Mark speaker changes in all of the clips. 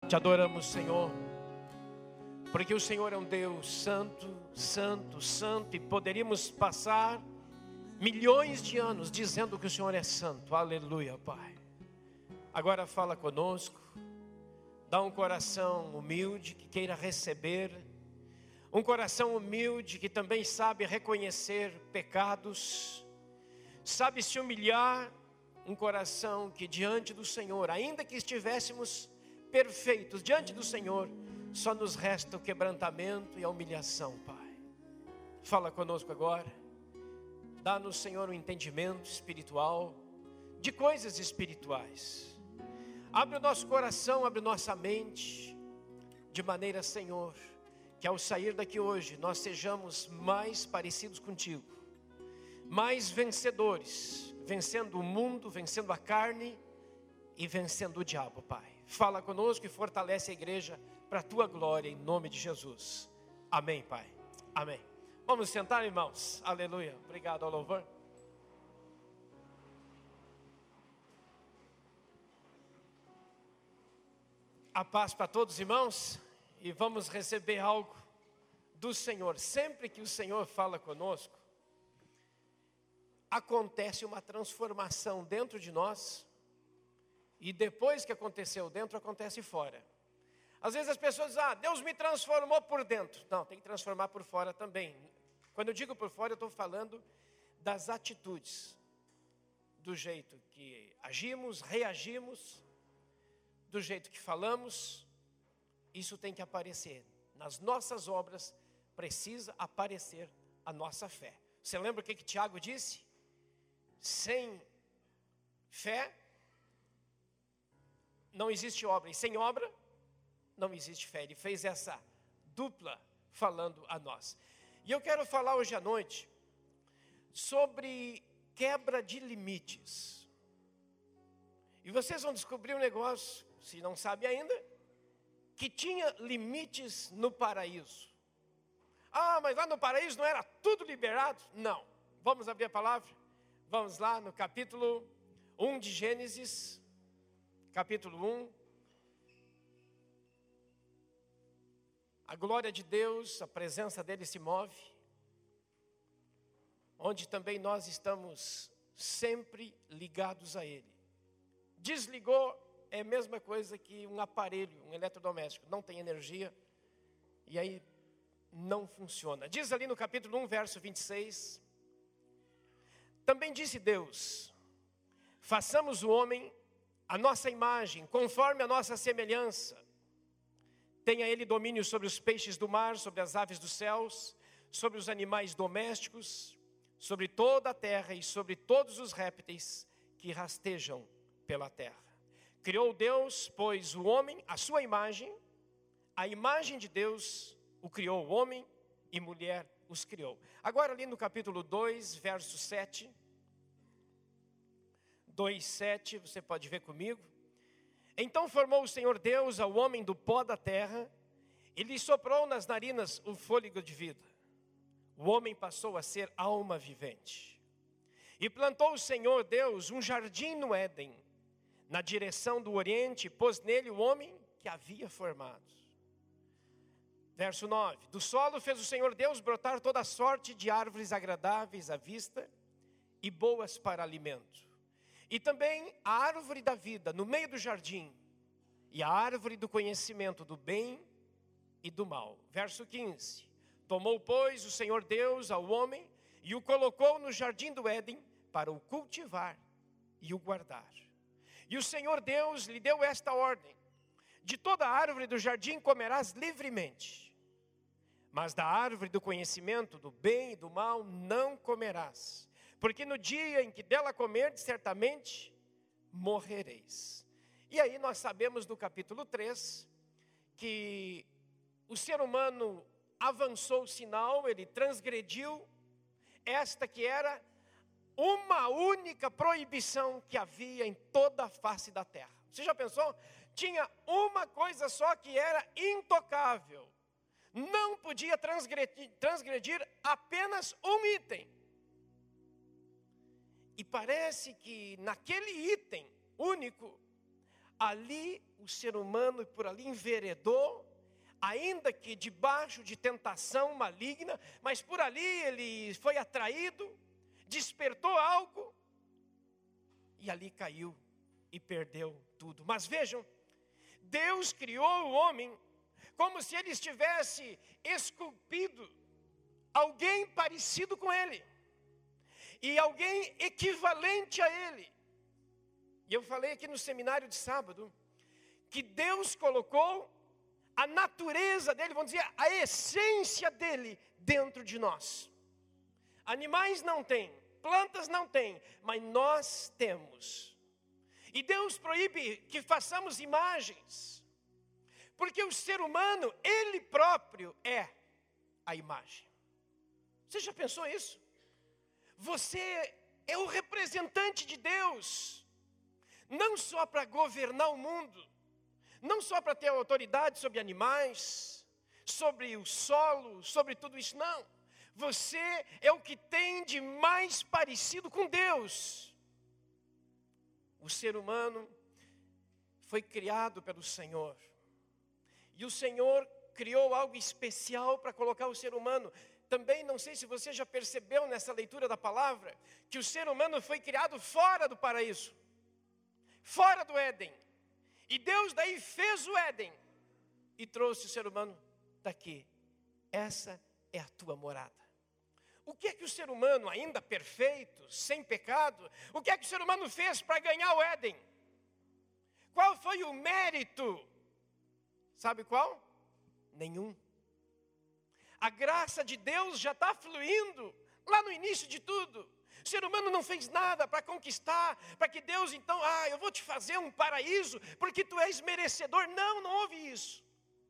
Speaker 1: Te adoramos, Senhor, porque o Senhor é um Deus santo, santo, santo, e poderíamos passar milhões de anos dizendo que o Senhor é santo. Aleluia, Pai. Agora fala conosco, dá um coração humilde que queira receber, um coração humilde que também sabe reconhecer pecados, sabe se humilhar, um coração que diante do Senhor, ainda que estivéssemos perfeitos diante do Senhor, só nos resta o quebrantamento e a humilhação, Pai. Fala conosco agora, dá-nos, Senhor, um entendimento espiritual, de coisas espirituais. Abre o nosso coração, abre nossa mente, de maneira, Senhor, que ao sair daqui hoje, nós sejamos mais parecidos contigo, mais vencedores, vencendo o mundo, vencendo a carne e vencendo o diabo, Pai. Fala conosco e fortalece a igreja para a tua glória, em nome de Jesus. Amém, Pai. Amém. Vamos sentar, irmãos. Aleluia. Obrigado ao louvor. A paz para todos, irmãos. E vamos receber algo do Senhor. Sempre que o Senhor fala conosco, acontece uma transformação dentro de nós. E depois que aconteceu dentro, acontece fora. Às vezes as pessoas dizem, Deus me transformou por dentro. Não, tem que transformar por fora também. Quando eu digo por fora, eu estou falando das atitudes. Do jeito que agimos, reagimos, do jeito que falamos. Isso tem que aparecer. Nas nossas obras, precisa aparecer a nossa fé. Você lembra o que Tiago disse? Sem fé não existe obra, e sem obra não existe fé. Ele fez essa dupla falando a nós. E eu quero falar hoje à noite sobre quebra de limites. E vocês vão descobrir um negócio, se não sabe ainda, que tinha limites no paraíso. Mas lá no paraíso não era tudo liberado? Não. Vamos abrir a palavra? Vamos lá no capítulo 1 de Gênesis. Capítulo 1, a glória de Deus, a presença dele se move, onde também nós estamos sempre ligados a ele. Desligou é a mesma coisa que um aparelho, um eletrodoméstico, não tem energia e aí não funciona. Diz ali no capítulo 1, verso 26, também disse Deus, façamos o homem a nossa imagem, conforme a nossa semelhança. Tenha ele domínio sobre os peixes do mar, sobre as aves dos céus, sobre os animais domésticos, sobre toda a terra e sobre todos os répteis que rastejam pela terra. Criou Deus, pois, o homem, a sua imagem, a imagem de Deus o criou, homem e mulher os criou. Agora ali no capítulo 2, verso 7... 2:7, você pode ver comigo. Então formou o Senhor Deus ao homem do pó da terra, e lhe soprou nas narinas o fôlego de vida. O homem passou a ser alma vivente. E plantou o Senhor Deus um jardim no Éden, na direção do oriente, e pôs nele o homem que havia formado. Verso 9, do solo fez o Senhor Deus brotar toda sorte de árvores agradáveis à vista e boas para alimento. E também a árvore da vida no meio do jardim, e a árvore do conhecimento do bem e do mal. Verso 15, tomou, pois, o Senhor Deus ao homem, e o colocou no jardim do Éden, para o cultivar e o guardar. E o Senhor Deus lhe deu esta ordem, de toda a árvore do jardim comerás livremente, mas da árvore do conhecimento do bem e do mal não comerás. Porque no dia em que dela comerdes, certamente morrereis. E aí nós sabemos no capítulo 3, que o ser humano avançou o sinal, ele transgrediu esta que era uma única proibição que havia em toda a face da terra. Você já pensou? Tinha uma coisa só que era intocável. Não podia transgredir apenas um item. E parece que naquele item único, ali o ser humano por ali enveredou, ainda que debaixo de tentação maligna, mas por ali ele foi atraído, despertou algo, e ali caiu e perdeu tudo. Mas vejam, Deus criou o homem como se ele estivesse esculpido alguém parecido com ele, e alguém equivalente a ele. E eu falei aqui no seminário de sábado, que Deus colocou a natureza dele, vamos dizer, a essência dele dentro de nós. Animais não têm, plantas não têm, mas nós temos. E Deus proíbe que façamos imagens, porque o ser humano, ele próprio é a imagem. Você já pensou isso? Você é o representante de Deus, não só para governar o mundo, não só para ter autoridade sobre animais, sobre o solo, sobre tudo isso, não. Você é o que tem de mais parecido com Deus. O ser humano foi criado pelo Senhor. E o Senhor criou algo especial para colocar o ser humano. Também não sei se você já percebeu nessa leitura da palavra, que o ser humano foi criado fora do paraíso, fora do Éden. E Deus daí fez o Éden e trouxe o ser humano daqui. Essa é a tua morada. O que é que o ser humano, ainda perfeito, sem pecado, o que é que o ser humano fez para ganhar o Éden? Qual foi o mérito? Sabe qual? Nenhum. A graça de Deus já está fluindo lá no início de tudo. O ser humano não fez nada para conquistar, para que Deus então, eu vou te fazer um paraíso, porque tu és merecedor. Não, não houve isso.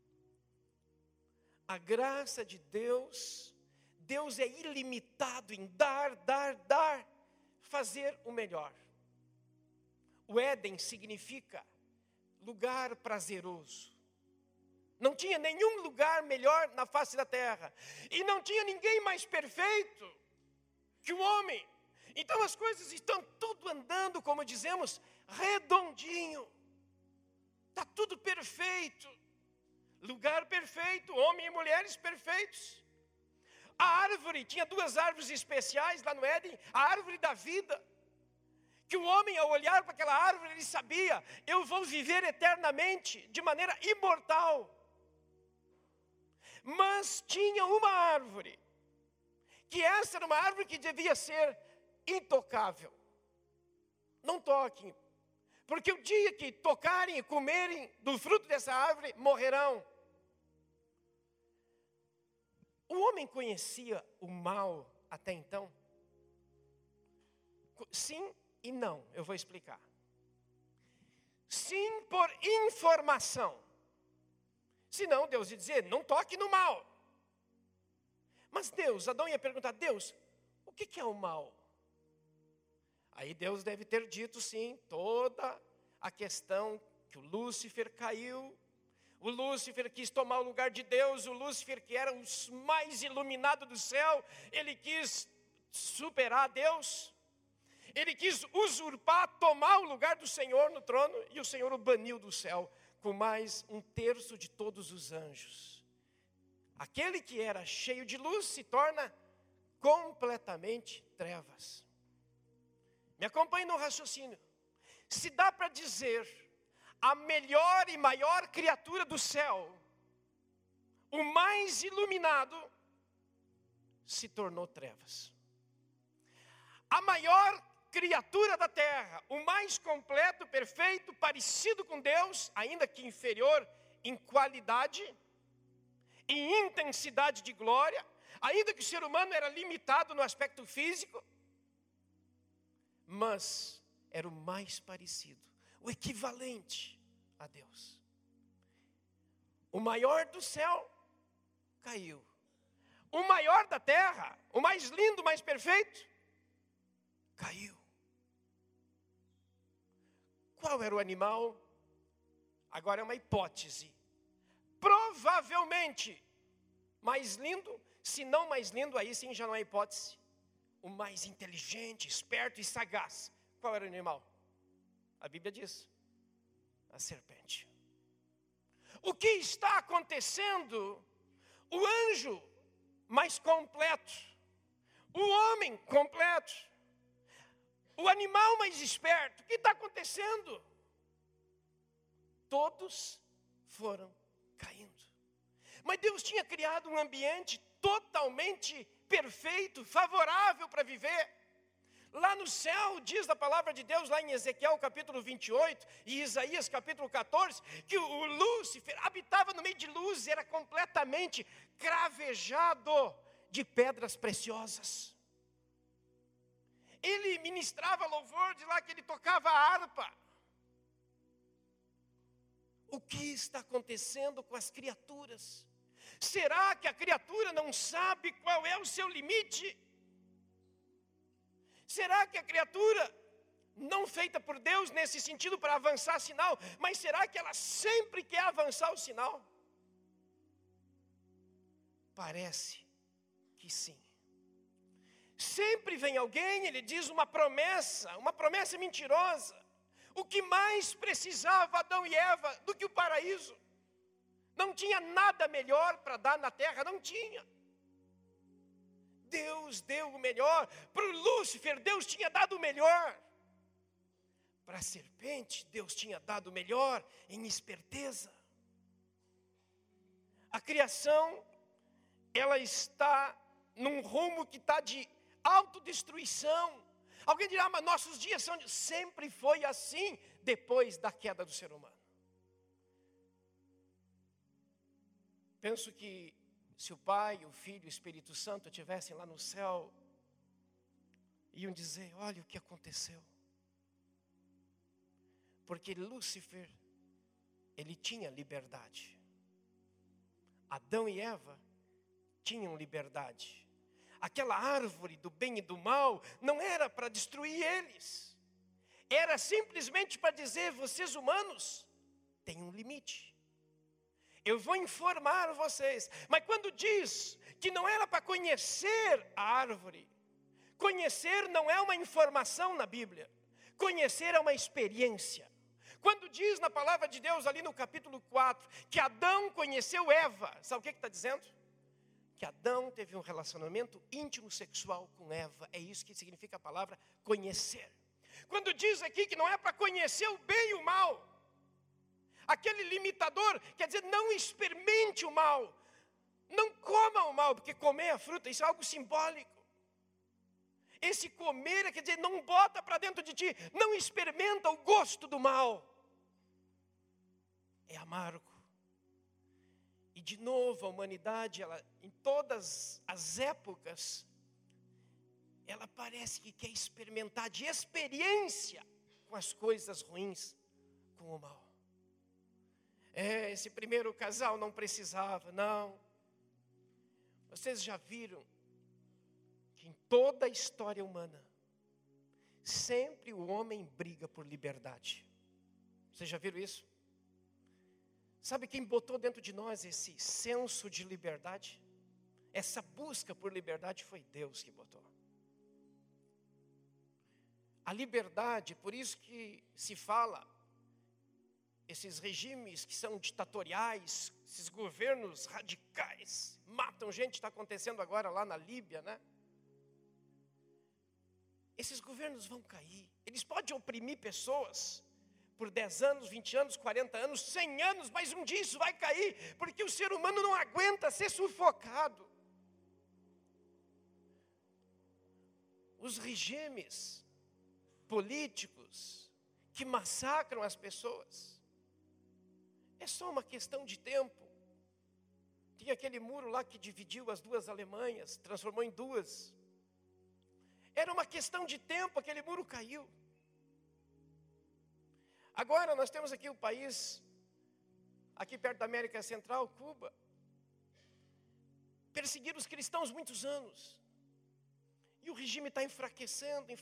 Speaker 1: A graça de Deus, Deus é ilimitado em dar, fazer o melhor. O Éden significa lugar prazeroso. Não tinha nenhum lugar melhor na face da terra. E não tinha ninguém mais perfeito que o homem. Então as coisas estão tudo andando, como dizemos, redondinho. Está tudo perfeito. Lugar perfeito, homem e mulheres perfeitos. A árvore, tinha duas árvores especiais lá no Éden. A árvore da vida. Que o homem, ao olhar para aquela árvore, ele sabia, eu vou viver eternamente, de maneira imortal. Mas tinha uma árvore, que essa era uma árvore que devia ser intocável. Não toquem, porque o dia que tocarem e comerem do fruto dessa árvore, morrerão. O homem conhecia o mal até então? Sim e não, eu vou explicar. Sim, por informação. Senão Deus ia dizer, não toque no mal. Mas Deus, Adão ia perguntar, Deus, o que é o mal? Aí Deus deve ter dito sim, toda a questão que o Lúcifer caiu. O Lúcifer quis tomar o lugar de Deus, o Lúcifer que era o mais iluminado do céu, ele quis superar Deus. Ele quis usurpar, tomar o lugar do Senhor no trono, e o Senhor o baniu do céu, com mais 1/3 de todos os anjos. Aquele que era cheio de luz se torna completamente trevas. Me acompanhe no raciocínio. Se dá para dizer, a melhor e maior criatura do céu, o mais iluminado, se tornou trevas. A maior criatura da terra, o mais completo, perfeito, parecido com Deus, ainda que inferior em qualidade, em intensidade de glória, ainda que o ser humano era limitado no aspecto físico, mas era o mais parecido, o equivalente a Deus. O maior do céu caiu. O maior da terra, o mais lindo, o mais perfeito, caiu. Qual era o animal? Agora é uma hipótese. Provavelmente mais lindo, se não mais lindo, aí sim já não é hipótese. O mais inteligente, esperto e sagaz. Qual era o animal? A Bíblia diz. a serpente. O que está acontecendo? O anjo mais completo, o homem completo, o animal mais esperto. O que está acontecendo? Todos foram caindo. Mas Deus tinha criado um ambiente totalmente perfeito, favorável para viver. Lá no céu, diz a palavra de Deus, lá em Ezequiel capítulo 28 e Isaías capítulo 14, que o Lúcifer habitava no meio de luz, era completamente cravejado de pedras preciosas. Ele ministrava louvor, de lá que ele tocava a harpa. O que está acontecendo com as criaturas? Será que a criatura não sabe qual é o seu limite? Será que a criatura, não feita por Deus nesse sentido para avançar sinal, mas será que ela sempre quer avançar o sinal? Parece que sim. Sempre vem alguém, ele diz uma promessa mentirosa. O que mais precisava Adão e Eva do que o paraíso? Não tinha nada melhor para dar na terra, não tinha. Deus deu o melhor para o Lúcifer, Deus tinha dado o melhor. Para a serpente, Deus tinha dado o melhor em esperteza. A criação, ela está num rumo que está de autodestruição. Alguém dirá, mas nossos dias são... Sempre foi assim depois da queda do ser humano. Penso que se o Pai, o Filho e o Espírito Santo estivessem lá no céu, iam dizer, olha o que aconteceu. Porque Lúcifer, ele tinha liberdade. Adão e Eva tinham liberdade. Aquela árvore do bem e do mal não era para destruir eles. Era simplesmente para dizer, vocês humanos têm um limite. Eu vou informar vocês. Mas quando diz que não era para conhecer a árvore, conhecer não é uma informação na Bíblia. Conhecer é uma experiência. Quando diz na palavra de Deus ali no capítulo 4, que Adão conheceu Eva, sabe o que está dizendo? Que Adão teve um relacionamento íntimo sexual com Eva. É isso que significa a palavra conhecer. Quando diz aqui que não é para conhecer o bem e o mal, aquele limitador, quer dizer, não experimente o mal. Não coma o mal, porque comer a fruta, isso é algo simbólico. Esse comer, quer dizer, não bota para dentro de ti, não experimenta o gosto do mal. É amargo. E de novo, a humanidade, ela, em todas as épocas, ela parece que quer experimentar de experiência com as coisas ruins, com o mal. Esse primeiro casal não precisava, não. Vocês já viram que em toda a história humana, sempre o homem briga por liberdade. Vocês já viram isso? Sabe quem botou dentro de nós esse senso de liberdade? Essa busca por liberdade foi Deus que botou. A liberdade, por isso que se fala, esses regimes que são ditatoriais, esses governos radicais, matam gente, está acontecendo agora lá na Líbia, né? Esses governos vão cair. Eles podem oprimir pessoas por 10 anos, 20 anos, 40 anos, 100 anos, mas um dia isso vai cair, porque o ser humano não aguenta ser sufocado. Os regimes políticos que massacram as pessoas, é só uma questão de tempo. Tinha aquele muro lá que dividiu as duas Alemanhas, transformou em duas. Era uma questão de tempo, aquele muro caiu. Agora nós temos aqui o país, aqui perto da América Central, Cuba. Perseguiram os cristãos muitos anos. E o regime está enfraquecendo.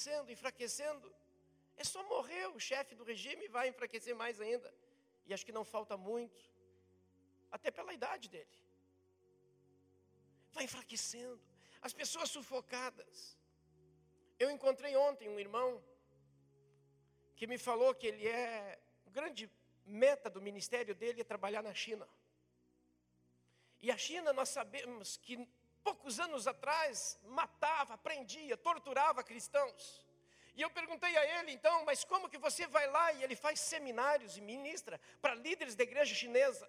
Speaker 1: É só morrer o chefe do regime e vai enfraquecer mais ainda. E acho que não falta muito, até pela idade dele. Vai enfraquecendo, as pessoas sufocadas. Eu encontrei ontem um irmão que me falou que ele é um grande meta do ministério dele é trabalhar na China. E a China, nós sabemos que poucos anos atrás matava, prendia, torturava cristãos. E eu perguntei a ele, então, mas como que você vai lá? E ele faz seminários e ministra para líderes da igreja chinesa.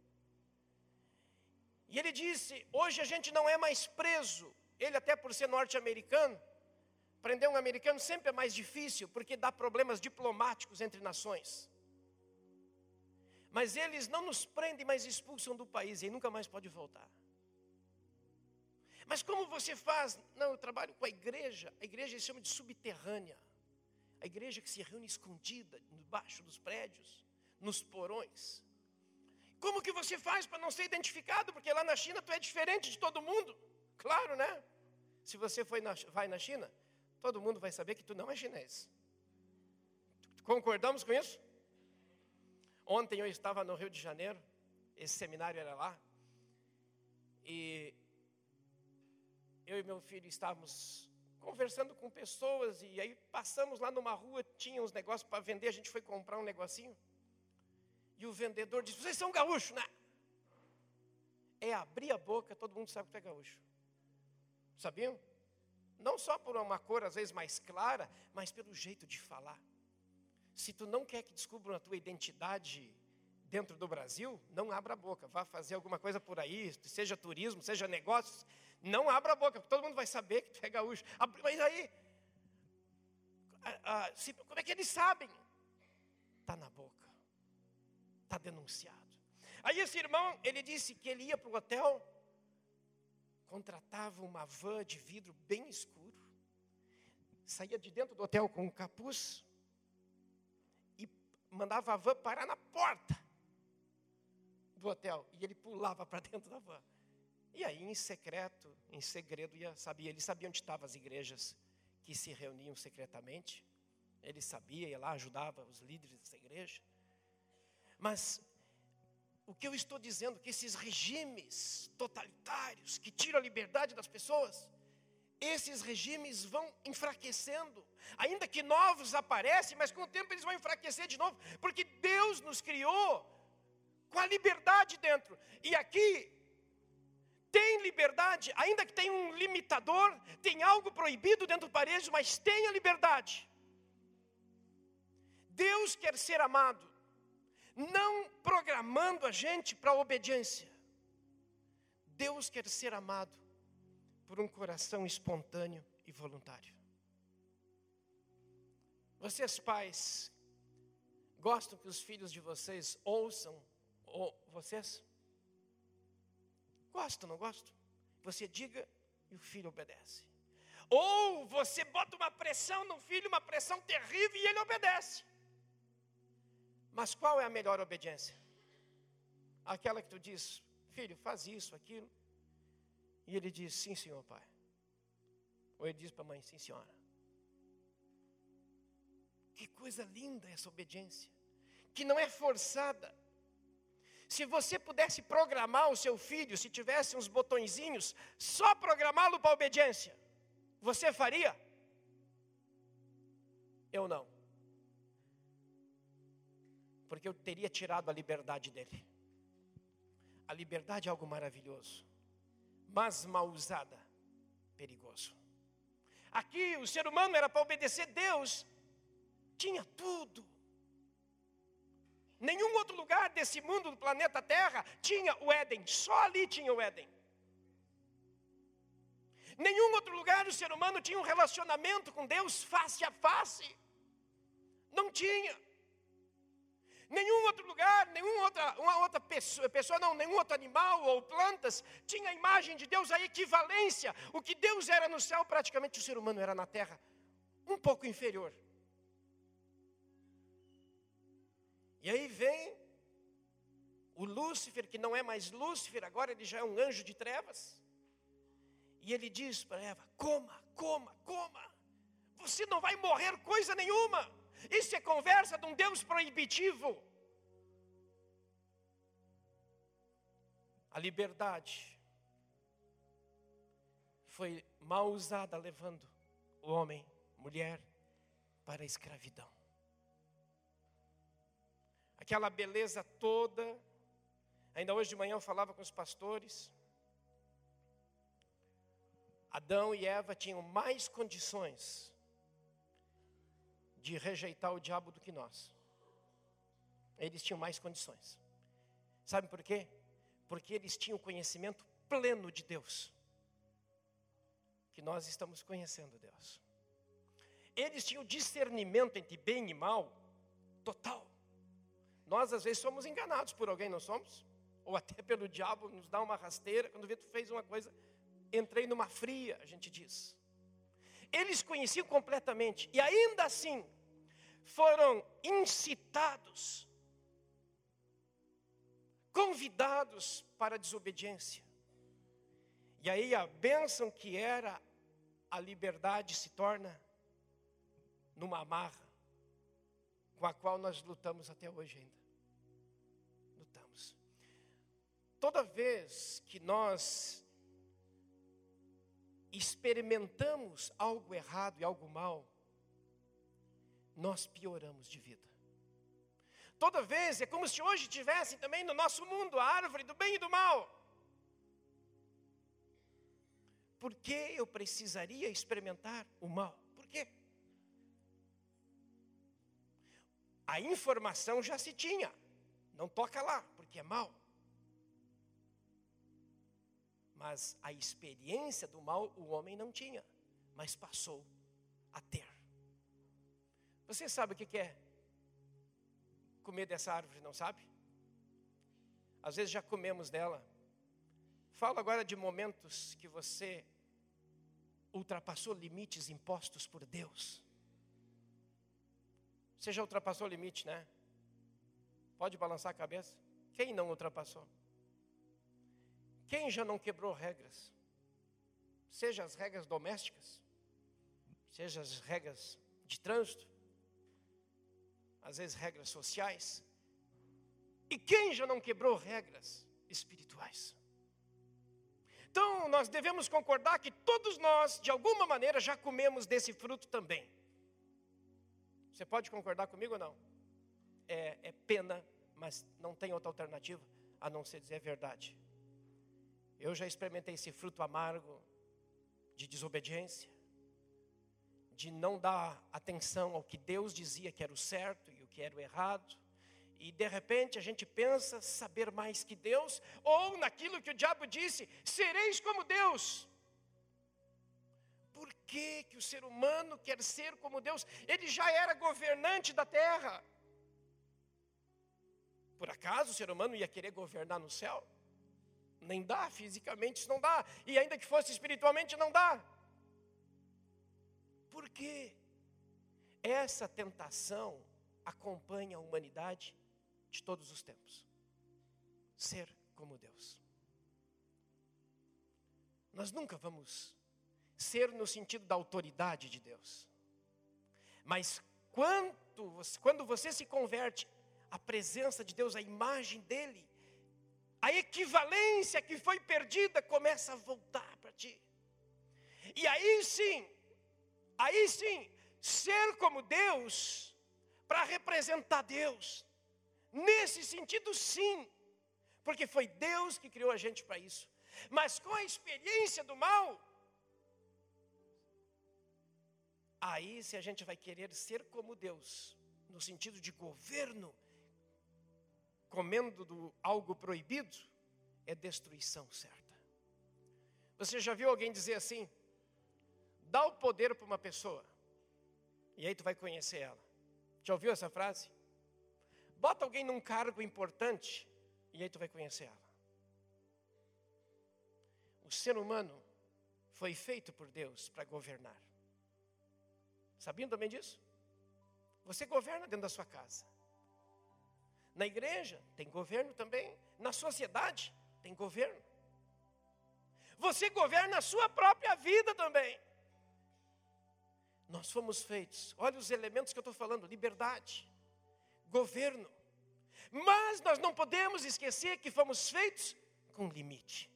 Speaker 1: E ele disse, hoje a gente não é mais preso. Ele, até por ser norte-americano, prender um americano sempre é mais difícil, porque dá problemas diplomáticos entre nações. Mas eles não nos prendem, mas expulsam do país, e nunca mais pode voltar. Mas como você faz? Não, eu trabalho com a igreja eles chamam de subterrânea. A igreja que se reúne escondida, debaixo dos prédios, nos porões. Como que você faz para não ser identificado? Porque lá na China tu é diferente de todo mundo. Claro, né? Se você vai na China, todo mundo vai saber que tu não é chinês. Concordamos com isso? Ontem eu estava no Rio de Janeiro, esse seminário era lá, e eu e meu filho estávamos conversando com pessoas, e aí passamos lá numa rua, tinha uns negócios para vender, a gente foi comprar um negocinho, e o vendedor disse, vocês são gaúchos, né? É abrir a boca, todo mundo sabe que tu é gaúcho. Sabiam? Não só por uma cor às vezes mais clara, mas pelo jeito de falar. Se tu não quer que descubram a tua identidade dentro do Brasil, não abra a boca. Vá fazer alguma coisa por aí, seja turismo, seja negócios, não abra a boca, porque todo mundo vai saber que tu é gaúcho. Mas aí, como é que eles sabem? Está na boca, está denunciado. Aí esse irmão, ele disse que ele ia para o hotel, contratava uma van de vidro bem escuro, saía de dentro do hotel com um capuz, mandava a van parar na porta do hotel. E ele pulava para dentro da van. E aí, em secreto, em segredo, ele sabia onde estavam as igrejas que se reuniam secretamente. Ele sabia, ia lá, ajudava os líderes dessa igreja. Mas o que eu estou dizendo, que esses regimes totalitários, que tiram a liberdade das pessoas, esses regimes vão enfraquecendo, ainda que novos aparecem, mas com o tempo eles vão enfraquecer de novo, porque Deus nos criou com a liberdade dentro, e aqui tem liberdade, ainda que tenha um limitador, tem algo proibido dentro do paredes, mas tem a liberdade. Deus quer ser amado, não programando a gente para a obediência. Deus quer ser amado por um coração espontâneo e voluntário. Vocês pais, gostam que os filhos de vocês ouçam vocês? Gostam, não gostam? Você diga e o filho obedece. Ou você bota uma pressão no filho, uma pressão terrível e ele obedece. Mas qual é a melhor obediência? Aquela que tu diz, filho, faz isso, aquilo. E ele diz, sim, senhor pai. Ou ele diz para a mãe, sim, senhora. Que coisa linda essa obediência. Que não é forçada. Se você pudesse programar o seu filho, se tivesse uns botõezinhos, só programá-lo para a obediência, você faria? Eu não. Porque eu teria tirado a liberdade dele. A liberdade é algo maravilhoso, mas mal usada, perigoso. Aqui o ser humano era para obedecer Deus, tinha tudo. Nenhum outro lugar desse mundo, do planeta Terra, tinha o Éden, só ali tinha o Éden. Nenhum outro lugar o ser humano tinha um relacionamento com Deus face a face, não tinha. Nenhum outro lugar, nenhum outro animal ou plantas tinha a imagem de Deus, a equivalência. O que Deus era no céu, praticamente o ser humano era na terra, um pouco inferior. E aí vem o Lúcifer, que não é mais Lúcifer, agora ele já é um anjo de trevas. E ele diz para Eva, coma, coma, coma. Você não vai morrer coisa nenhuma. Isso é conversa de um Deus proibitivo. A liberdade foi mal usada, levando o homem, mulher, para a escravidão. A aquela beleza toda. Ainda hoje de manhã eu falava com os pastores. Adão e Eva tinham mais condições de rejeitar o diabo do que nós. Eles tinham mais condições. Sabe por quê? Porque eles tinham conhecimento pleno de Deus. Que nós estamos conhecendo Deus. Eles tinham discernimento entre bem e mal total. Nós às vezes somos enganados por alguém, não somos? Ou até pelo diabo, nos dá uma rasteira. Quando vê, tu fez uma coisa, entrei numa fria, a gente diz. Eles conheciam completamente. E ainda assim, foram incitados, convidados para a desobediência. E aí a bênção que era a liberdade se torna numa amarra, com a qual nós lutamos até hoje ainda. Lutamos. Toda vez que nós experimentamos algo errado e algo mal, nós pioramos de vida. Toda vez é como se hoje tivesse também no nosso mundo a árvore do bem e do mal. Por que eu precisaria experimentar o mal? Por quê? A informação já se tinha. Não toca lá, porque é mal. Mas a experiência do mal o homem não tinha, mas passou a ter. Você sabe o que é comer dessa árvore, não sabe? Às vezes já comemos dela. Falo agora de momentos que você ultrapassou limites impostos por Deus. Você já ultrapassou o limite, né? Pode balançar a cabeça. Quem não ultrapassou? Quem já não quebrou regras? Seja as regras domésticas, seja as regras de trânsito, às vezes regras sociais. E quem já não quebrou regras espirituais? Então nós devemos concordar que todos nós, de alguma maneira, já comemos desse fruto também. Você pode concordar comigo ou não? É pena, mas não tem outra alternativa a não ser dizer a verdade. Eu já experimentei esse fruto amargo de desobediência, de não dar atenção ao que Deus dizia que era o certo e o que era o errado. E de repente a gente pensa saber mais que Deus, ou naquilo que o diabo disse, sereis como Deus. Por que o ser humano quer ser como Deus? Ele já era governante da terra. Por acaso o ser humano ia querer governar no céu? Nem dá, fisicamente isso não dá. E ainda que fosse espiritualmente não dá. Por quê? Essa tentação acompanha a humanidade de todos os tempos. Ser como Deus. Nós nunca vamos ser no sentido da autoridade de Deus. Mas quando você se converte à presença de Deus, à imagem dEle, a equivalência que foi perdida começa a voltar para ti. E aí sim, ser como Deus, para representar Deus. Nesse sentido sim, porque foi Deus que criou a gente para isso. Mas com a experiência do mal, aí se a gente vai querer ser como Deus, no sentido de governo, comendo algo proibido, é destruição certa. Você já viu alguém dizer assim? Dá o poder para uma pessoa, e aí tu vai conhecer ela. Já ouviu essa frase? Bota alguém num cargo importante, e aí tu vai conhecer ela. O ser humano foi feito por Deus para governar. Sabiam também disso? Você governa dentro da sua casa. Na igreja tem governo também. Na sociedade tem governo. Você governa a sua própria vida também. Nós fomos feitos, olha os elementos que eu estou falando: liberdade, governo. Mas nós não podemos esquecer que fomos feitos com limite.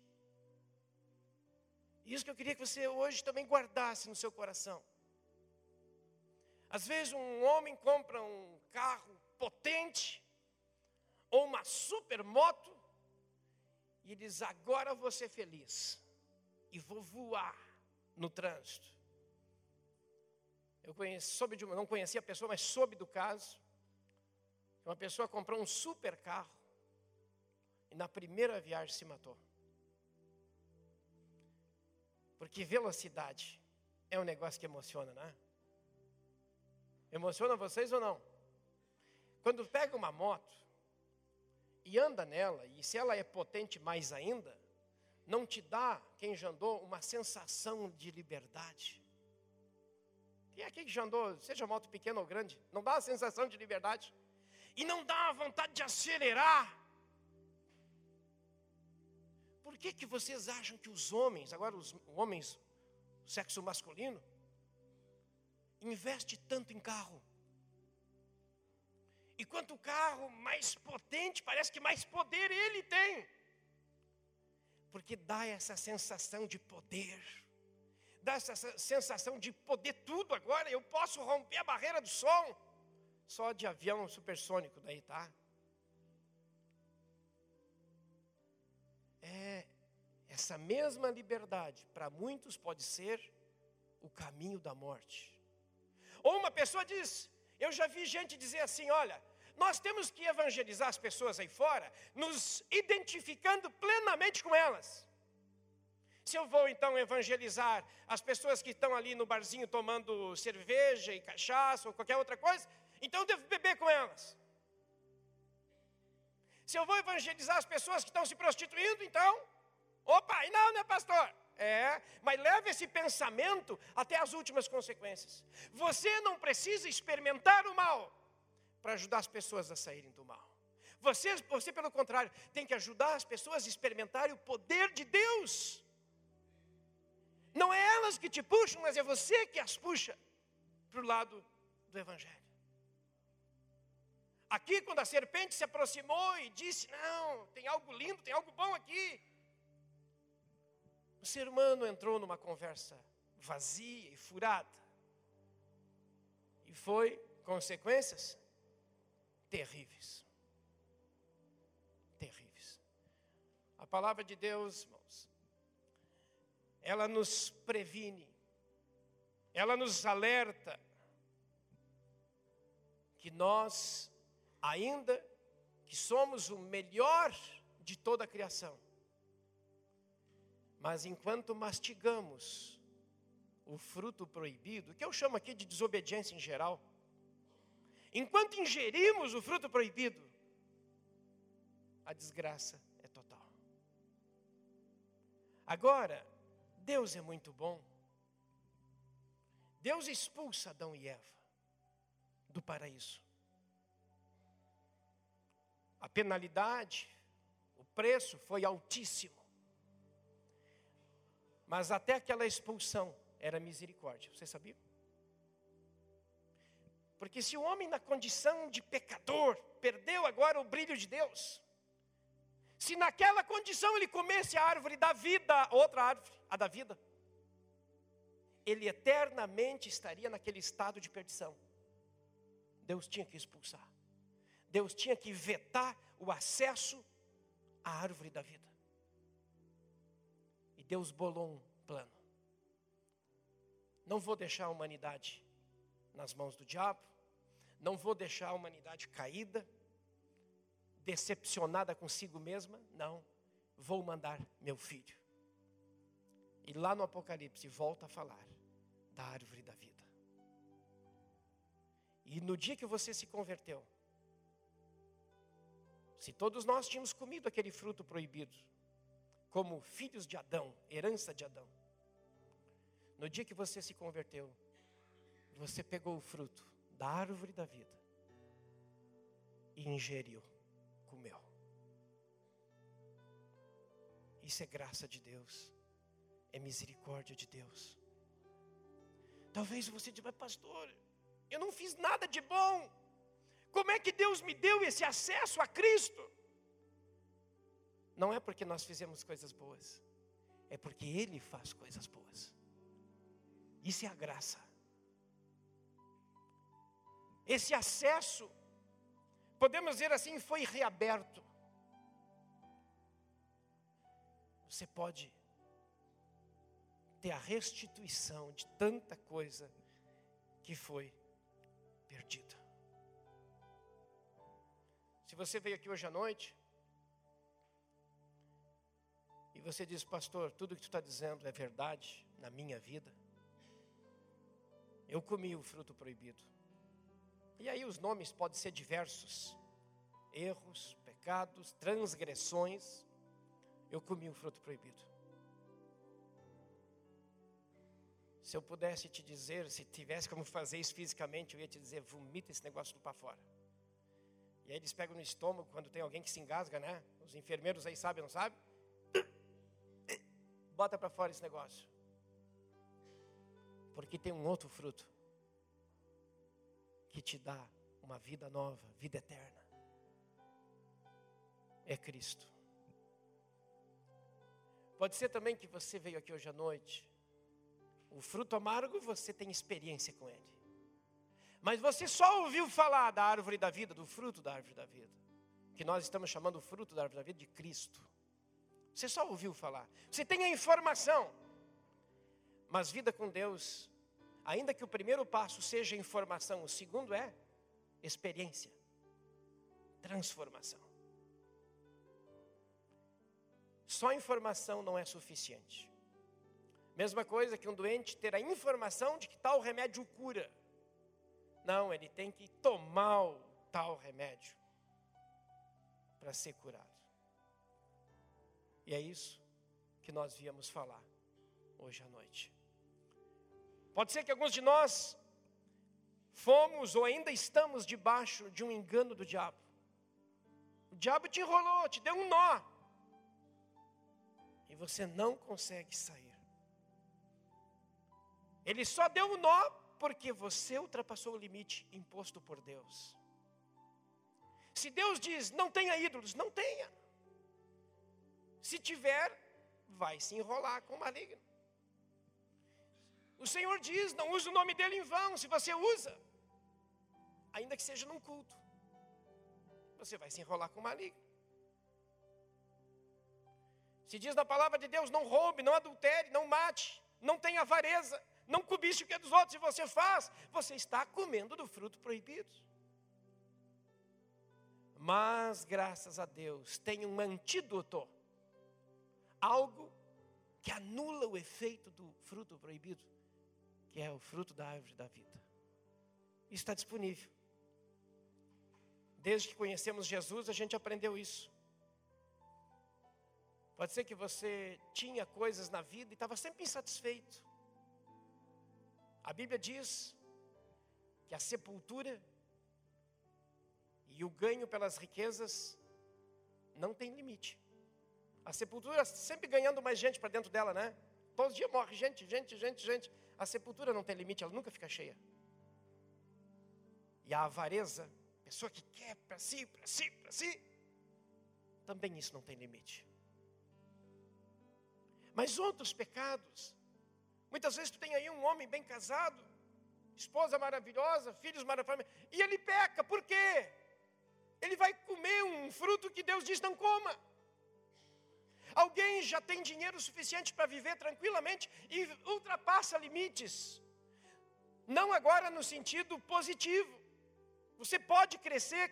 Speaker 1: Isso que eu queria que você hoje também guardasse no seu coração. Às vezes um homem compra um carro potente, ou uma super moto, e diz: agora eu vou ser feliz e vou voar no trânsito. Não conhecia a pessoa, mas soube do caso. Uma pessoa comprou um super carro e na primeira viagem se matou. Porque velocidade é um negócio que emociona, né? Emociona vocês ou não? Quando pega uma moto e anda nela, e se ela é potente mais ainda, não te dá, quem já andou, uma sensação de liberdade? Quem é aqui que já andou, seja moto pequena ou grande, não dá uma sensação de liberdade? E não dá a vontade de acelerar? Por que vocês acham que os homens, agora os homens, sexo masculino, investe tanto em carro? E quanto o carro mais potente, parece que mais poder ele tem. Porque dá essa sensação de poder. Dá essa sensação de poder tudo agora. Eu posso romper a barreira do som. Só de avião supersônico daí, tá? Essa mesma liberdade, para muitos pode ser o caminho da morte. Ou uma pessoa diz, eu já vi gente dizer assim, olha, nós temos que evangelizar as pessoas aí fora, nos identificando plenamente com elas. Se eu vou então evangelizar as pessoas que estão ali no barzinho tomando cerveja e cachaça ou qualquer outra coisa, então eu devo beber com elas. Se eu vou evangelizar as pessoas que estão se prostituindo, então, opa, e não, né, pastor? Mas leve esse pensamento até as últimas consequências. Você não precisa experimentar o mal para ajudar as pessoas a saírem do mal. Você, pelo contrário, tem que ajudar as pessoas a experimentarem o poder de Deus. Não é elas que te puxam, mas é você que as puxa para o lado do Evangelho. Aqui, quando a serpente se aproximou e disse, não, tem algo lindo, tem algo bom aqui. O ser humano entrou numa conversa vazia e furada. E foi consequências terríveis. Terríveis. A palavra de Deus, irmãos, ela nos previne, ela nos alerta que nós, ainda que somos o melhor de toda a criação, mas enquanto mastigamos o fruto proibido, que eu chamo aqui de desobediência em geral, enquanto ingerimos o fruto proibido, a desgraça é total. Agora, Deus é muito bom. Deus expulsa Adão e Eva do paraíso. A penalidade, o preço foi altíssimo. Mas até aquela expulsão era misericórdia. Você sabia? Porque se o homem na condição de pecador perdeu agora o brilho de Deus, se naquela condição ele comesse a árvore da vida, outra árvore, a da vida, ele eternamente estaria naquele estado de perdição. Deus tinha que expulsar. Deus tinha que vetar o acesso à árvore da vida. E Deus bolou um plano. Não vou deixar a humanidade nas mãos do diabo. Não vou deixar a humanidade caída, decepcionada consigo mesma. Não, vou mandar meu filho. E lá no Apocalipse volta a falar da árvore da vida. E no dia que você se converteu, se todos nós tínhamos comido aquele fruto proibido, como filhos de Adão, herança de Adão, no dia que você se converteu, você pegou o fruto da árvore da vida e ingeriu, comeu. Isso é graça de Deus, é misericórdia de Deus. Talvez você diga, mas pastor, eu não fiz nada de bom. Como é que Deus me deu esse acesso a Cristo? Não é porque nós fizemos coisas boas, é porque Ele faz coisas boas. Isso é a graça. Esse acesso podemos dizer assim, foi reaberto. Você pode ter a restituição de tanta coisa que foi perdida. Se você veio aqui hoje à noite e você diz, pastor, tudo que tu está dizendo é verdade na minha vida. Eu comi o fruto proibido. E aí os nomes podem ser diversos. Erros, pecados, transgressões. Eu comi o fruto proibido. Se eu pudesse te dizer, se tivesse como fazer isso fisicamente, eu ia te dizer, vomita esse negócio tudo para fora. E aí eles pegam no estômago, quando tem alguém que se engasga, né? Os enfermeiros aí sabem, não sabem? Bota para fora esse negócio. Porque tem um outro fruto que te dá uma vida nova, vida eterna. É Cristo. Pode ser também que você veio aqui hoje à noite. O fruto amargo, você tem experiência com ele. Mas você só ouviu falar da árvore da vida, do fruto da árvore da vida. Que nós estamos chamando o fruto da árvore da vida de Cristo. Você só ouviu falar. Você tem a informação. Mas vida com Deus, ainda que o primeiro passo seja informação, o segundo é experiência, transformação. Só informação não é suficiente. Mesma coisa que um doente ter a informação de que tal remédio cura. Não, ele tem que tomar o tal remédio para ser curado. E é isso que nós viemos falar hoje à noite. Pode ser que alguns de nós fomos ou ainda estamos debaixo de um engano do diabo. O diabo te enrolou, te deu um nó. E você não consegue sair. Ele só deu um nó porque você ultrapassou o limite imposto por Deus. Se Deus diz, não tenha ídolos, não tenha. Se tiver, vai se enrolar com o maligno. O Senhor diz, não use o nome dele em vão. Se você usa, ainda que seja num culto, você vai se enrolar com o maligno. Se diz na palavra de Deus, não roube, não adultere, não mate, não tenha avareza, não cobice o que é dos outros. Se você faz, você está comendo do fruto proibido. Mas, graças a Deus, tem um antídoto. Algo que anula o efeito do fruto proibido, que é o fruto da árvore da vida. Isso está disponível. Desde que conhecemos Jesus, a gente aprendeu isso. Pode ser que você tinha coisas na vida e estava sempre insatisfeito. A Bíblia diz que a sepultura e o ganho pelas riquezas não tem limite. A sepultura sempre ganhando mais gente para dentro dela, né? Todos os dias morre gente. A sepultura não tem limite, ela nunca fica cheia. E a avareza, pessoa que quer para si, também isso não tem limite. Mas outros pecados, muitas vezes tu tem aí um homem bem casado, esposa maravilhosa, filhos maravilhosos, e ele peca, por quê? Ele vai comer um fruto que Deus diz não coma. Alguém já tem dinheiro suficiente para viver tranquilamente e ultrapassa limites. Não agora no sentido positivo. Você pode crescer,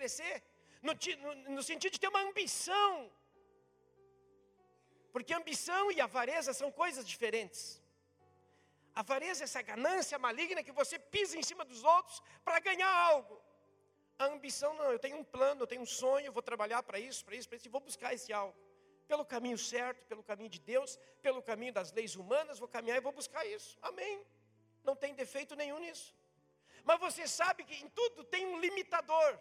Speaker 1: no sentido de ter uma ambição. Porque ambição e avareza são coisas diferentes. Avareza é essa ganância maligna que você pisa em cima dos outros para ganhar algo. A ambição não, eu tenho um plano, eu tenho um sonho, eu vou trabalhar para isso, e vou buscar esse algo. Pelo caminho certo, pelo caminho de Deus, pelo caminho das leis humanas, vou caminhar e vou buscar isso. Amém. Não tem defeito nenhum nisso. Mas você sabe que em tudo tem um limitador.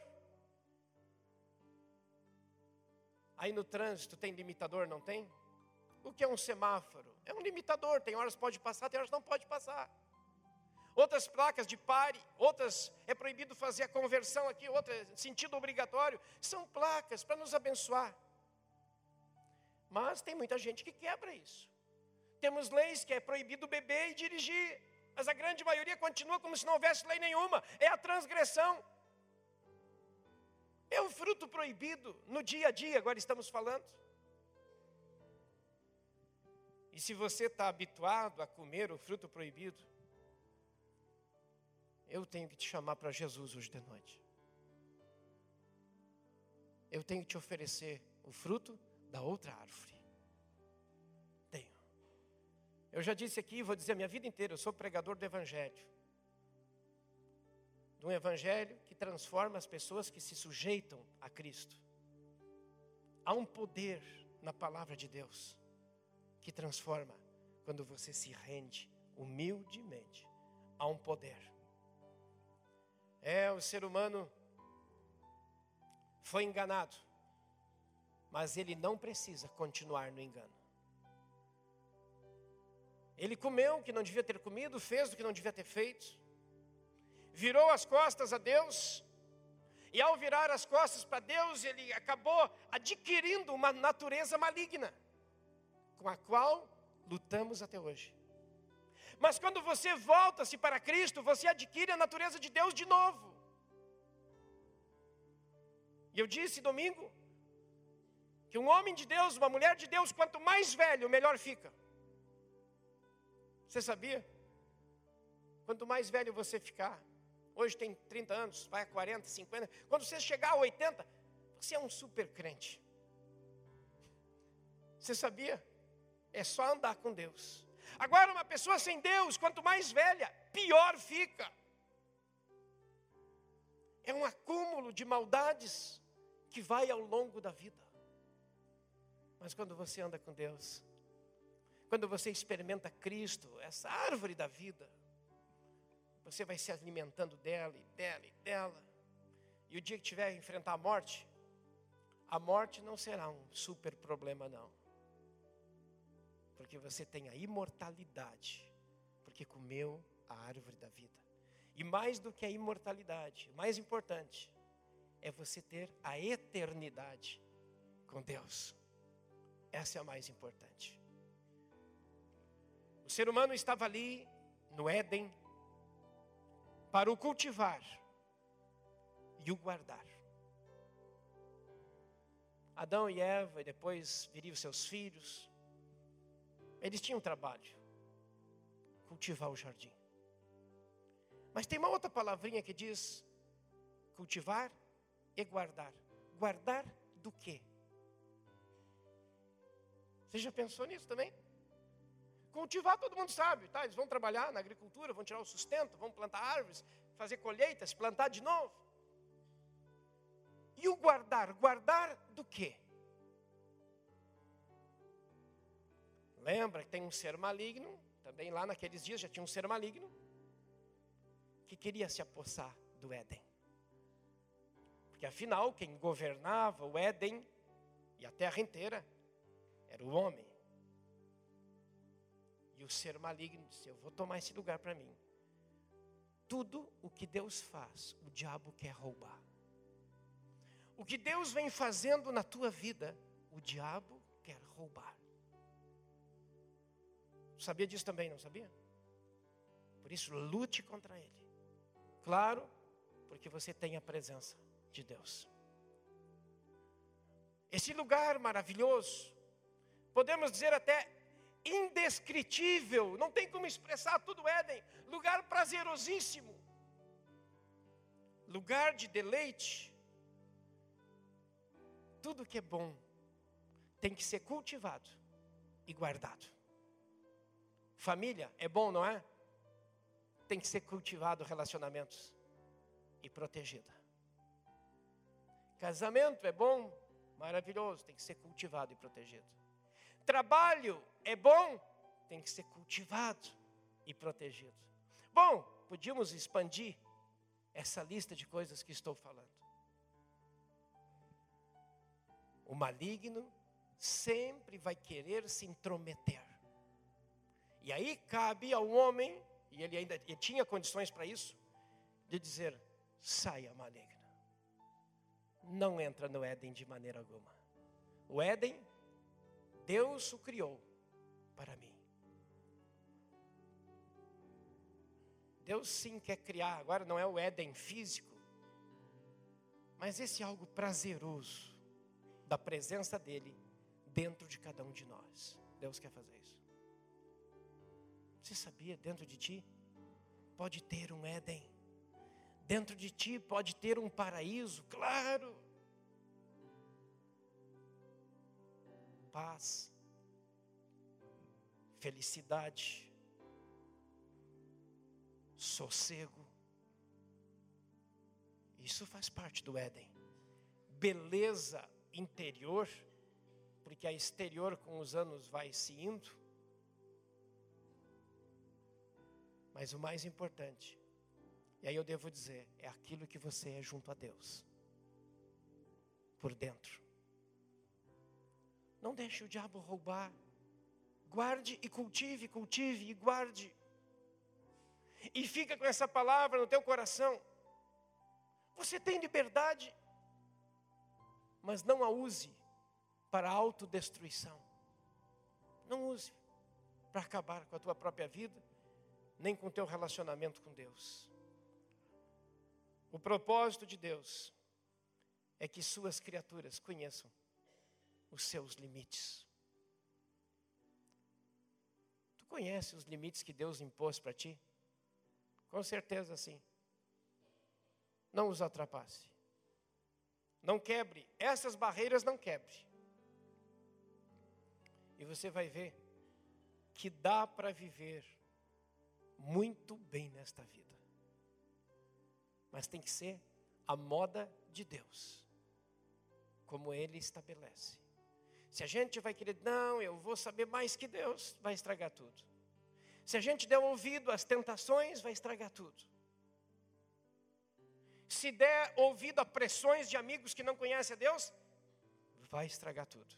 Speaker 1: Aí no trânsito tem limitador, não tem? O que é um semáforo? É um limitador, tem horas que pode passar, tem horas que não pode passar. Outras placas de pare, outras é proibido fazer a conversão aqui, outras sentido obrigatório. São placas para nos abençoar. Mas tem muita gente que quebra isso. Temos leis que é proibido beber e dirigir. Mas a grande maioria continua como se não houvesse lei nenhuma. É a transgressão. É o fruto proibido no dia a dia, agora estamos falando. E se você está habituado a comer o fruto proibido, eu tenho que te chamar para Jesus hoje de noite. Eu tenho que te oferecer o fruto da outra árvore. Tenho. Eu já disse aqui, vou dizer a minha vida inteira, eu sou pregador do Evangelho. De um Evangelho que transforma as pessoas que se sujeitam a Cristo. Há um poder na palavra de Deus que transforma quando você se rende humildemente. Há um poder. O ser humano foi enganado, mas ele não precisa continuar no engano. Ele comeu o que não devia ter comido, fez o que não devia ter feito, virou as costas a Deus, e ao virar as costas para Deus, ele acabou adquirindo uma natureza maligna, com a qual lutamos até hoje. Mas quando você volta-se para Cristo, você adquire a natureza de Deus de novo. E eu disse domingo, que um homem de Deus, uma mulher de Deus, quanto mais velho, melhor fica. Você sabia? Quanto mais velho você ficar, hoje tem 30 anos, vai a 40, 50, quando você chegar a 80, você é um super crente. Você sabia? É só andar com Deus. Agora, uma pessoa sem Deus, quanto mais velha, pior fica. É um acúmulo de maldades que vai ao longo da vida. Mas quando você anda com Deus, quando você experimenta Cristo, essa árvore da vida, você vai se alimentando dela e dela e dela. E o dia que tiver que enfrentar a morte não será um super problema não. Porque você tem a imortalidade, porque comeu a árvore da vida. E mais do que a imortalidade, o mais importante é você ter a eternidade com Deus. Essa é a mais importante. O ser humano estava ali no Éden para o cultivar e o guardar. Adão e Eva, e depois viriam seus filhos, eles tinham trabalho, cultivar o jardim. Mas tem uma outra palavrinha que diz cultivar e guardar. Guardar do quê? Você já pensou nisso também? Cultivar todo mundo sabe, tá? Eles vão trabalhar na agricultura, vão tirar o sustento, vão plantar árvores, fazer colheitas, plantar de novo. E o guardar? Guardar do quê? Lembra que tem um ser maligno, também lá naqueles dias já tinha um ser maligno, que queria se apossar do Éden. Porque afinal, quem governava o Éden e a terra inteira era o homem. E o ser maligno disse, eu vou tomar esse lugar para mim. Tudo o que Deus faz, o diabo quer roubar. O que Deus vem fazendo na tua vida, o diabo quer roubar. Sabia disso também, não sabia? Por isso, lute contra ele. Claro, porque você tem a presença de Deus. Esse lugar maravilhoso, podemos dizer até indescritível, não tem como expressar tudo Éden, lugar prazerosíssimo, lugar de deleite. Tudo que é bom tem que ser cultivado e guardado. Família é bom, não é? Tem que ser cultivado relacionamentos e protegida. Casamento é bom, maravilhoso, tem que ser cultivado e protegido. Trabalho é bom, tem que ser cultivado e protegido. Bom, podíamos expandir essa lista de coisas que estou falando. O maligno sempre vai querer se intrometer. E aí cabe ao homem, e ele tinha condições para isso, de dizer, saia maligno. Não entra no Éden de maneira alguma. O Éden, Deus o criou para mim. Deus sim quer criar, agora não é o Éden físico, mas esse algo prazeroso da presença dele dentro de cada um de nós. Deus quer fazer isso. Você sabia, dentro de ti pode ter um Éden. Dentro de ti pode ter um paraíso, claro. Paz, felicidade, sossego. Isso faz parte do Éden. Beleza interior, porque a exterior com os anos vai se indo. Mas o mais importante, e aí eu devo dizer, é aquilo que você é junto a Deus. Por dentro. Não deixe o diabo roubar. Guarde e cultive, cultive e guarde. E fica com essa palavra no teu coração. Você tem liberdade, mas não a use para autodestruição. Não use para acabar com a tua própria vida, nem com o teu relacionamento com Deus. O propósito de Deus é que suas criaturas conheçam os seus limites. Tu conhece os limites que Deus impôs para ti? Com certeza sim. Não os ultrapasse. Não quebre. Essas barreiras não quebre. E você vai ver que dá para viver muito bem nesta vida. Mas tem que ser a moda de Deus, como Ele estabelece. Se a gente vai querer, não, eu vou saber mais que Deus, vai estragar tudo. Se a gente der ouvido às tentações, vai estragar tudo. Se der ouvido a pressões de amigos que não conhecem a Deus, vai estragar tudo.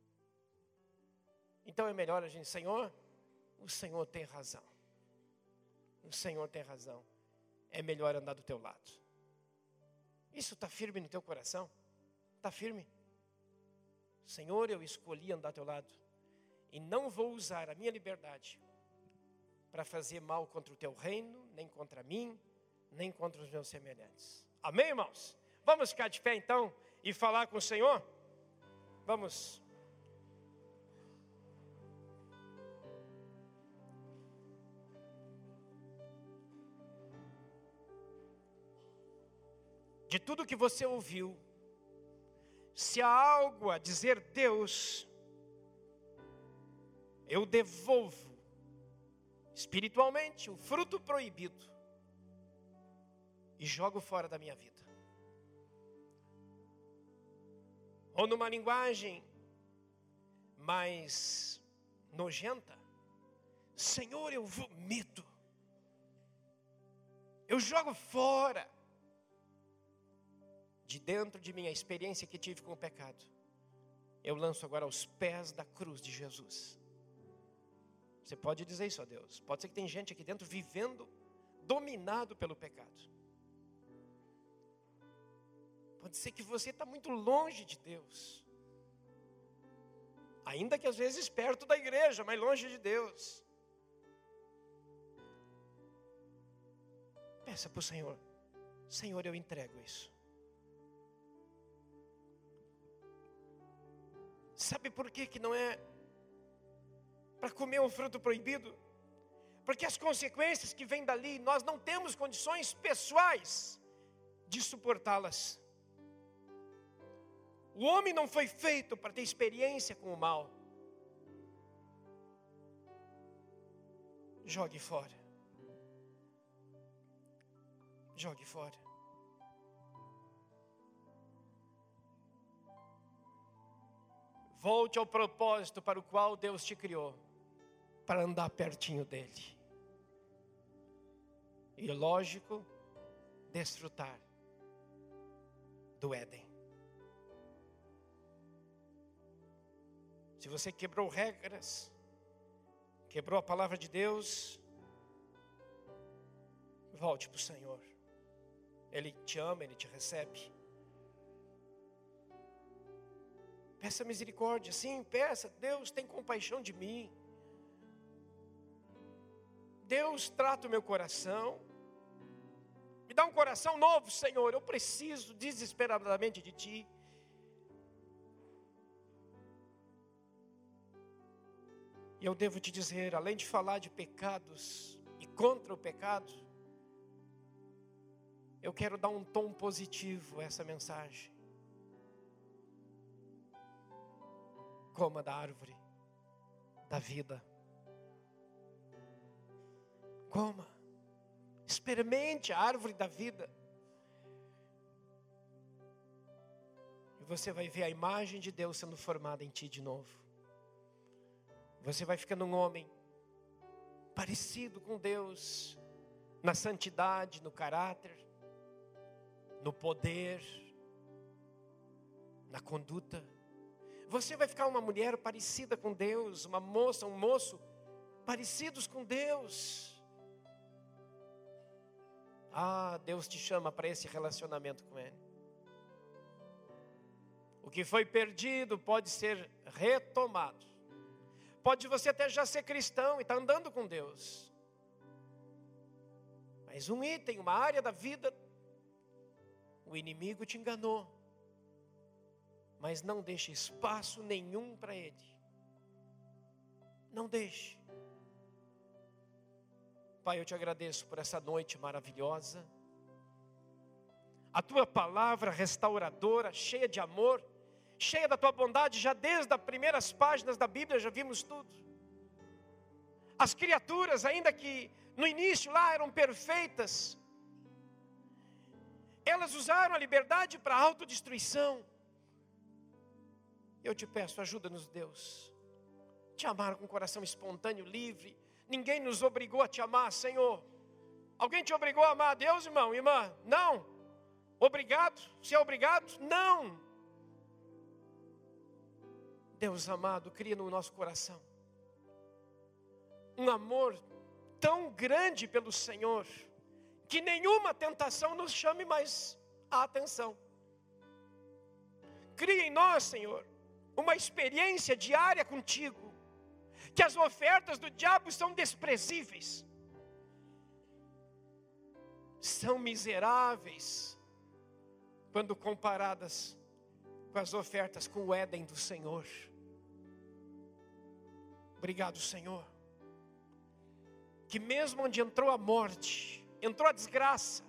Speaker 1: Então é melhor a gente, Senhor, o Senhor tem razão. O Senhor tem razão. É melhor andar do teu lado. Isso está firme no teu coração? Está firme? Senhor, eu escolhi andar do teu lado. E não vou usar a minha liberdade para fazer mal contra o teu reino, nem contra mim, nem contra os meus semelhantes. Amém, irmãos? Vamos ficar de pé então e falar com o Senhor? Vamos. De tudo que você ouviu, se há algo a dizer, Deus, eu devolvo espiritualmente o fruto proibido e jogo fora da minha vida. Ou numa linguagem mais nojenta, Senhor, eu vomito, eu jogo fora de dentro de mim a experiência que tive com o pecado. Eu lanço agora aos pés da cruz de Jesus. Você pode dizer isso a Deus. Pode ser que tem gente aqui dentro vivendo dominado pelo pecado. Pode ser que você está muito longe de Deus. Ainda que às vezes perto da igreja, mas longe de Deus. Peça para o Senhor. Senhor, eu entrego isso. Sabe por que não é para comer um fruto proibido? Porque as consequências que vêm dali, nós não temos condições pessoais de suportá-las. O homem não foi feito para ter experiência com o mal. Jogue fora. Jogue fora. Volte ao propósito para o qual Deus te criou, para andar pertinho dele. E lógico, desfrutar do Éden. Se você quebrou regras, quebrou a palavra de Deus, volte para o Senhor. Ele te ama, Ele te recebe. Peça misericórdia, sim, peça. Deus tem compaixão de mim. Deus trata o meu coração. Me dá um coração novo, Senhor. Eu preciso desesperadamente de Ti. E eu devo te dizer, além de falar de pecados e contra o pecado, eu quero dar um tom positivo a essa mensagem. Coma da árvore da vida. Coma. Experimente a árvore da vida. E você vai ver a imagem de Deus sendo formada em ti de novo. Você vai ficando um homem parecido com Deus, na santidade, no caráter, no poder, na conduta. Você vai ficar uma mulher parecida com Deus, uma moça, um moço parecidos com Deus. Ah, Deus te chama para esse relacionamento com Ele. O que foi perdido pode ser retomado. Pode você até já ser cristão e estar andando com Deus. Mas um item, uma área da vida, o inimigo te enganou. Mas não deixe espaço nenhum para ele. Não deixe. Pai, eu te agradeço por essa noite maravilhosa. A tua palavra restauradora, cheia de amor, cheia da tua bondade, já desde as primeiras páginas da Bíblia já vimos tudo. As criaturas, ainda que no início lá eram perfeitas, elas usaram a liberdade para a autodestruição. Eu te peço, ajuda-nos, Deus, te amar com coração espontâneo, livre. Ninguém nos obrigou a te amar, Senhor. Alguém te obrigou a amar a Deus, irmão, irmã? Não. Obrigado? Se é obrigado? Não. Deus amado, cria no nosso coração um amor tão grande pelo Senhor, que nenhuma tentação nos chame mais a atenção. Cria em nós, Senhor, uma experiência diária contigo, que as ofertas do diabo são desprezíveis, são miseráveis, quando comparadas com as ofertas com o Éden do Senhor. Obrigado, Senhor, que mesmo onde entrou a morte, entrou a desgraça,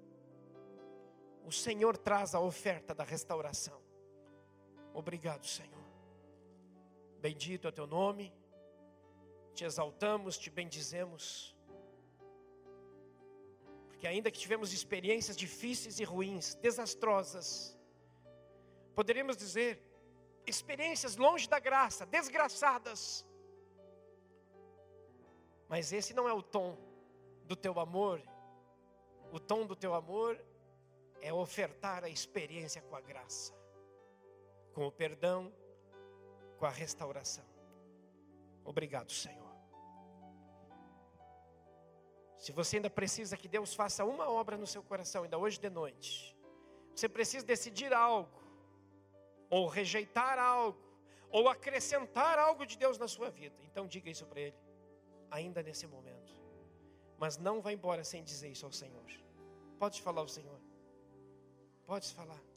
Speaker 1: o Senhor traz a oferta da restauração. Obrigado, Senhor. Bendito é o teu nome, te exaltamos, te bendizemos, porque ainda que tivemos experiências difíceis e ruins, desastrosas, poderíamos dizer, experiências longe da graça, desgraçadas, mas esse não é o tom do teu amor. O tom do teu amor é ofertar a experiência com a graça, com o perdão, com a restauração. Obrigado, Senhor. Se você ainda precisa que Deus faça uma obra no seu coração, ainda hoje de noite, você precisa decidir algo, ou rejeitar algo, ou acrescentar algo de Deus na sua vida, então diga isso para Ele, ainda nesse momento. Mas não vá embora sem dizer isso ao Senhor. Pode falar ao Senhor. Pode falar.